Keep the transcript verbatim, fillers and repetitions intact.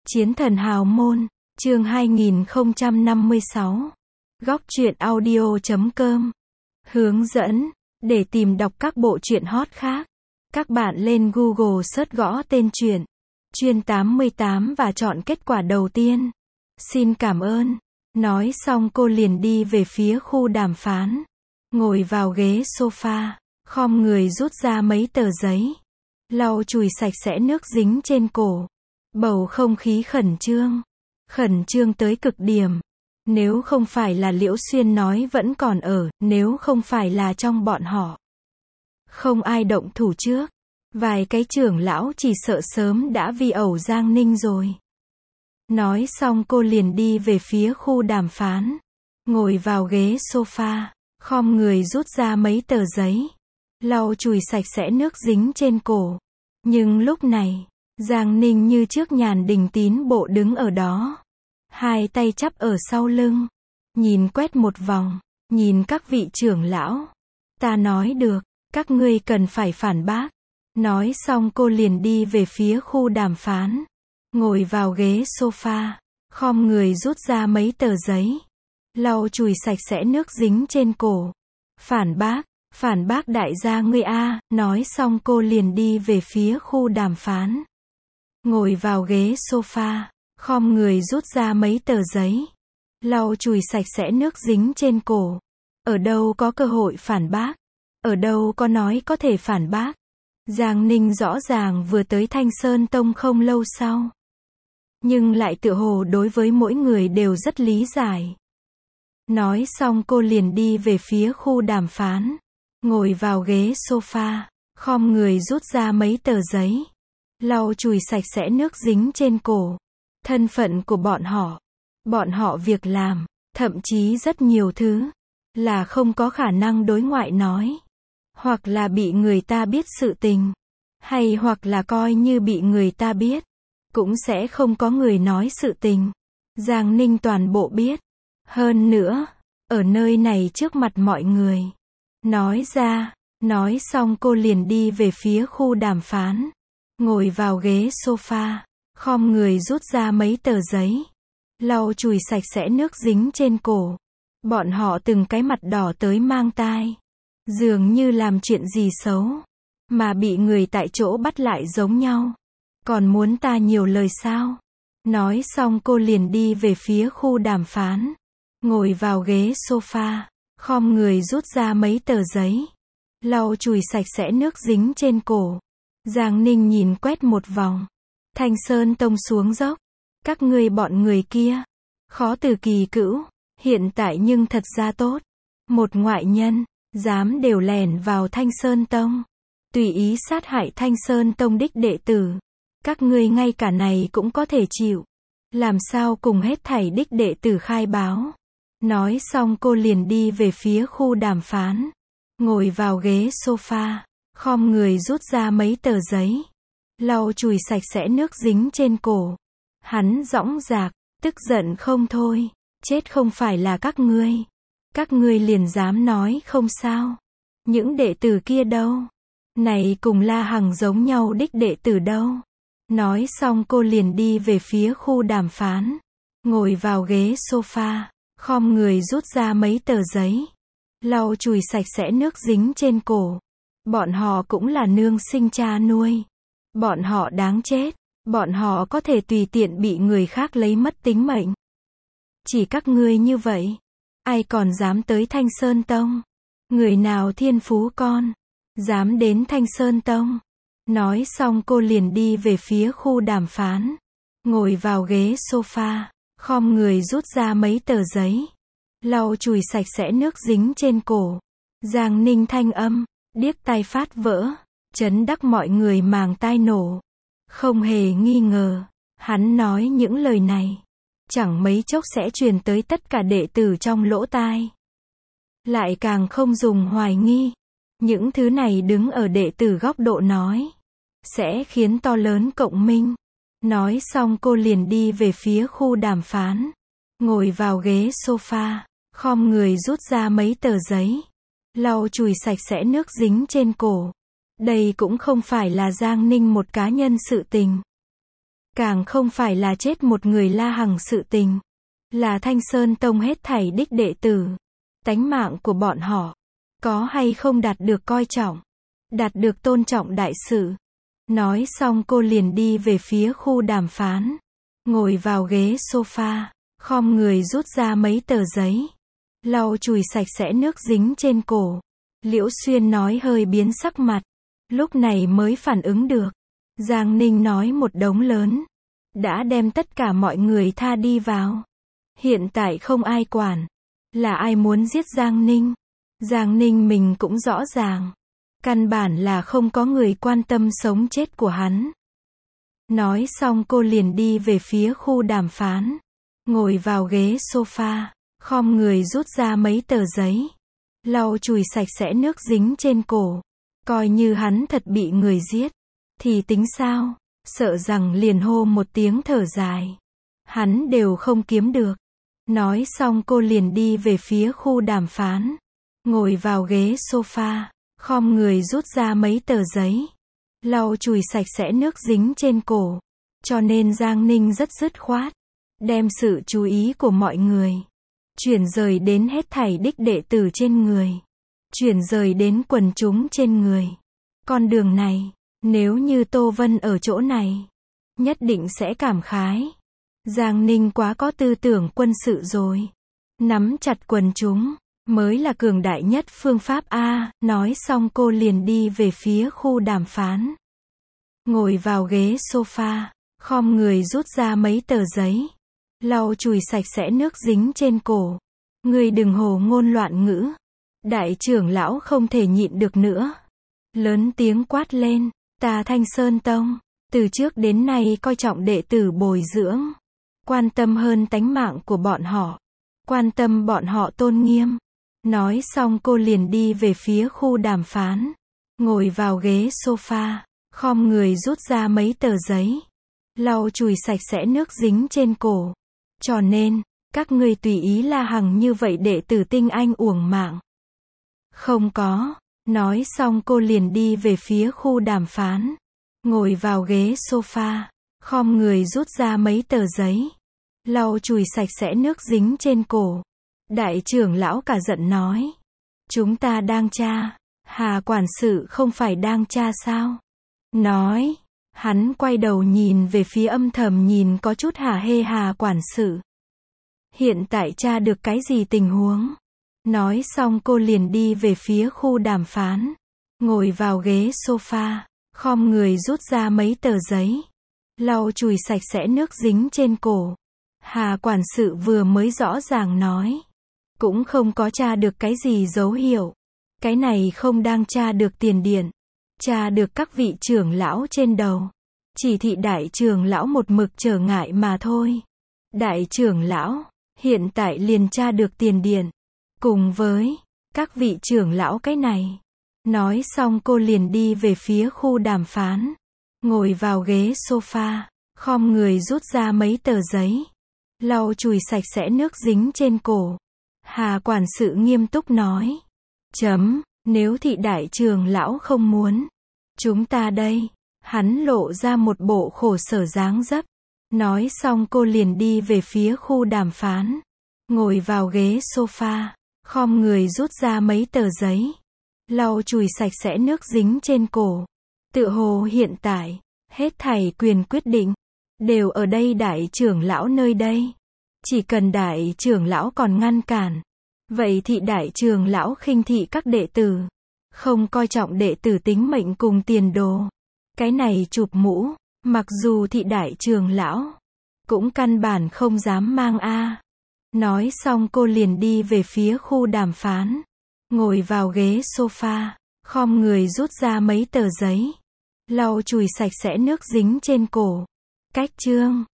Chiến thần hào môn, chương hai nghìn không trăm năm mươi sáu. Góc truyện audio chấm com. Hướng dẫn, để tìm đọc các bộ truyện hot khác, các bạn lên Google search gõ tên truyện Chuyên tám mươi tám và chọn kết quả đầu tiên. Xin cảm ơn. Nói xong cô liền đi về phía khu đàm phán. Ngồi vào ghế sofa, khom người rút ra mấy tờ giấy. Lau chùi sạch sẽ nước dính trên cổ. Bầu không khí khẩn trương. Khẩn trương tới cực điểm. Nếu không phải là Liễu Xuyên nói vẫn còn ở, nếu không phải là trong bọn họ không ai động thủ trước, vài cái trưởng lão chỉ sợ sớm đã vi ẩu Giang Ninh rồi. Nói xong cô liền đi về phía khu đàm phán. Ngồi vào ghế sofa, khom người rút ra mấy tờ giấy. Lau chùi sạch sẽ nước dính trên cổ. Nhưng lúc này, Giang Ninh như trước Nhàn Đình tín bộ đứng ở đó. Hai tay chắp ở sau lưng. Nhìn quét một vòng. Nhìn các vị trưởng lão. Ta nói được, các ngươi cần phải phản bác. Nói xong cô liền đi về phía khu đàm phán. Ngồi vào ghế sofa. Khom người rút ra mấy tờ giấy. Lau chùi sạch sẽ nước dính trên cổ. Phản bác, phản bác đại gia ngươi a. Nói xong cô liền đi về phía khu đàm phán. Ngồi vào ghế sofa, khom người rút ra mấy tờ giấy. Lau chùi sạch sẽ nước dính trên cổ. Ở đâu có cơ hội phản bác? Ở đâu có nói có thể phản bác? Giang Ninh rõ ràng vừa tới Thanh Sơn Tông không lâu sau. Nhưng lại tựa hồ đối với mỗi người đều rất lý giải. Nói xong cô liền đi về phía khu đàm phán. Ngồi vào ghế sofa, khom người rút ra mấy tờ giấy. Lau chùi sạch sẽ nước dính trên cổ. Thân phận của bọn họ, bọn họ việc làm, thậm chí rất nhiều thứ, là không có khả năng đối ngoại nói. Hoặc là bị người ta biết sự tình, hay hoặc là coi như bị người ta biết, cũng sẽ không có người nói sự tình. Giang Ninh toàn bộ biết. Hơn nữa, ở nơi này trước mặt mọi người. Nói ra, nói xong cô liền đi về phía khu đàm phán. Ngồi vào ghế sofa, khom người rút ra mấy tờ giấy. Lau chùi sạch sẽ nước dính trên cổ. Bọn họ từng cái mặt đỏ tới mang tai. Dường như làm chuyện gì xấu, mà bị người tại chỗ bắt lại giống nhau. Còn muốn ta nhiều lời sao? Nói xong cô liền đi về phía khu đàm phán. Ngồi vào ghế sofa, khom người rút ra mấy tờ giấy. Lau chùi sạch sẽ nước dính trên cổ. Giang Ninh nhìn quét một vòng. Thanh Sơn Tông xuống dốc. Các ngươi bọn người kia. Khó từ kỳ cữu. Hiện tại nhưng thật ra tốt. Một ngoại nhân. Dám đều lẻn vào Thanh Sơn Tông. Tùy ý sát hại Thanh Sơn Tông đích đệ tử. Các ngươi ngay cả này cũng có thể chịu. Làm sao cùng hết thảy đích đệ tử khai báo. Nói xong cô liền đi về phía khu đàm phán. Ngồi vào ghế sofa. Khom người rút ra mấy tờ giấy. Lau chùi sạch sẽ nước dính trên cổ. Hắn dõng dạc, tức giận không thôi. Chết không phải là các ngươi. Các ngươi liền dám nói không sao. Những đệ tử kia đâu? Này cùng La Hằng giống nhau đích đệ tử đâu? Nói xong cô liền đi về phía khu đàm phán. Ngồi vào ghế sofa. Khom người rút ra mấy tờ giấy. Lau chùi sạch sẽ nước dính trên cổ. Bọn họ cũng là nương sinh cha nuôi. Bọn họ đáng chết. Bọn họ có thể tùy tiện bị người khác lấy mất tính mệnh. Chỉ các ngươi như vậy. Ai còn dám tới Thanh Sơn Tông? Người nào thiên phú con? Dám đến Thanh Sơn Tông? Nói xong cô liền đi về phía khu đàm phán. Ngồi vào ghế sofa. Khom người rút ra mấy tờ giấy. Lau chùi sạch sẽ nước dính trên cổ. Giang Ninh thanh âm. Điếc tai phát vỡ. Chấn đắc mọi người màng tai nổ. Không hề nghi ngờ. Hắn nói những lời này. Chẳng mấy chốc sẽ truyền tới tất cả đệ tử trong lỗ tai. Lại càng không dùng hoài nghi. Những thứ này đứng ở đệ tử góc độ nói. Sẽ khiến to lớn cộng minh. Nói xong cô liền đi về phía khu đàm phán. Ngồi vào ghế sofa. Khom người rút ra mấy tờ giấy. Lau chùi sạch sẽ nước dính trên cổ. Đây cũng không phải là Giang Ninh một cá nhân sự tình. càng không phải là chết một người La Hằng sự tình. Là Thanh Sơn Tông hết thảy đích đệ tử. Tánh mạng của bọn họ, có hay không đạt được coi trọng, đạt được tôn trọng đại sự. Nói xong cô liền đi về phía khu đàm phán. Ngồi vào ghế sofa, khom người rút ra mấy tờ giấy. Lau chùi sạch sẽ nước dính trên cổ. Liễu Xuyên nói hơi biến sắc mặt. Lúc này mới phản ứng được. Giang Ninh nói một đống lớn. Đã đem tất cả mọi người tha đi vào. Hiện tại không ai quản. Là ai muốn giết Giang Ninh? Giang Ninh mình cũng rõ ràng. Căn bản là không có người quan tâm sống chết của hắn. Nói xong cô liền đi về phía khu đàm phán. Ngồi vào ghế sofa, khom người rút ra mấy tờ giấy. Lau chùi sạch sẽ nước dính trên cổ. Coi như hắn thật bị người giết. Thì tính sao? Sợ rằng liền hô một tiếng thở dài. Hắn đều không kiếm được. Nói xong cô liền đi về phía khu đàm phán. Ngồi vào ghế sofa, khom người rút ra mấy tờ giấy. Lau chùi sạch sẽ nước dính trên cổ. Cho nên Giang Ninh rất dứt khoát. Đem sự chú ý của mọi người. Chuyển rời đến hết thảy đích đệ tử trên người. Chuyển rời đến quần chúng trên người. Con đường này, nếu như Tô Vân ở chỗ này, nhất định sẽ cảm khái. Giang Ninh quá có tư tưởng quân sự rồi. Nắm chặt quần chúng, mới là cường đại nhất phương pháp A. Nói xong cô liền đi về phía khu đàm phán. Ngồi vào ghế sofa, khom người rút ra mấy tờ giấy. Lau chùi sạch sẽ nước dính trên cổ. Người đừng hồ ngôn loạn ngữ. Đại trưởng lão không thể nhịn được nữa. Lớn tiếng quát lên, ta Thanh Sơn Tông, từ trước đến nay coi trọng đệ tử bồi dưỡng. Quan tâm hơn tánh mạng của bọn họ. Quan tâm bọn họ tôn nghiêm. Nói xong cô liền đi về phía khu đàm phán. Ngồi vào ghế sofa, khom người rút ra mấy tờ giấy. Lau chùi sạch sẽ nước dính trên cổ. Cho nên, các ngươi tùy ý La Hằng như vậy đệ tử tinh anh uổng mạng. Không có. Nói xong cô liền đi về phía khu đàm phán. Ngồi vào ghế sofa, khom người rút ra mấy tờ giấy. Lau chùi sạch sẽ nước dính trên cổ. Đại trưởng lão cả giận nói. Chúng ta đang tra. Hà quản sự không phải đang tra sao? Nói. Hắn quay đầu nhìn về phía âm thầm nhìn có chút hả hê Hà quản sự. Hiện tại tra được cái gì tình huống? Nói xong cô liền đi về phía khu đàm phán. Ngồi vào ghế sofa, khom người rút ra mấy tờ giấy. Lau chùi sạch sẽ nước dính trên cổ. Hà quản sự vừa mới rõ ràng nói. Cũng không có tra được cái gì dấu hiệu. Cái này không đang tra được tiền điện. Tra được các vị trưởng lão trên đầu. Chỉ thị đại trưởng lão một mực trở ngại mà thôi. Đại trưởng lão, hiện tại liền tra được tiền điện. Cùng với các vị trưởng lão cái này. Nói xong cô liền đi về phía khu đàm phán. Ngồi vào ghế sofa, khom người rút ra mấy tờ giấy. Lau chùi sạch sẽ nước dính trên cổ. Hà quản sự nghiêm túc nói. Chấm, nếu thị đại trưởng lão không muốn. Chúng ta đây. Hắn lộ ra một bộ khổ sở dáng dấp. Nói xong cô liền đi về phía khu đàm phán. Ngồi vào ghế sofa. Khom người rút ra mấy tờ giấy. Lau chùi sạch sẽ nước dính trên cổ. Tựa hồ hiện tại, hết thảy quyền quyết định, đều ở đây đại trưởng lão nơi đây. Chỉ cần đại trưởng lão còn ngăn cản. Vậy thì đại trưởng lão khinh thị các đệ tử. Không coi trọng đệ tử tính mệnh cùng tiền đồ. Cái này chụp mũ, mặc dù thị đại trưởng lão, cũng căn bản không dám mang a. Nói xong cô liền đi về phía khu đàm phán. Ngồi vào ghế sofa, khom người rút ra mấy tờ giấy. Lau chùi sạch sẽ nước dính trên cổ. Cách chương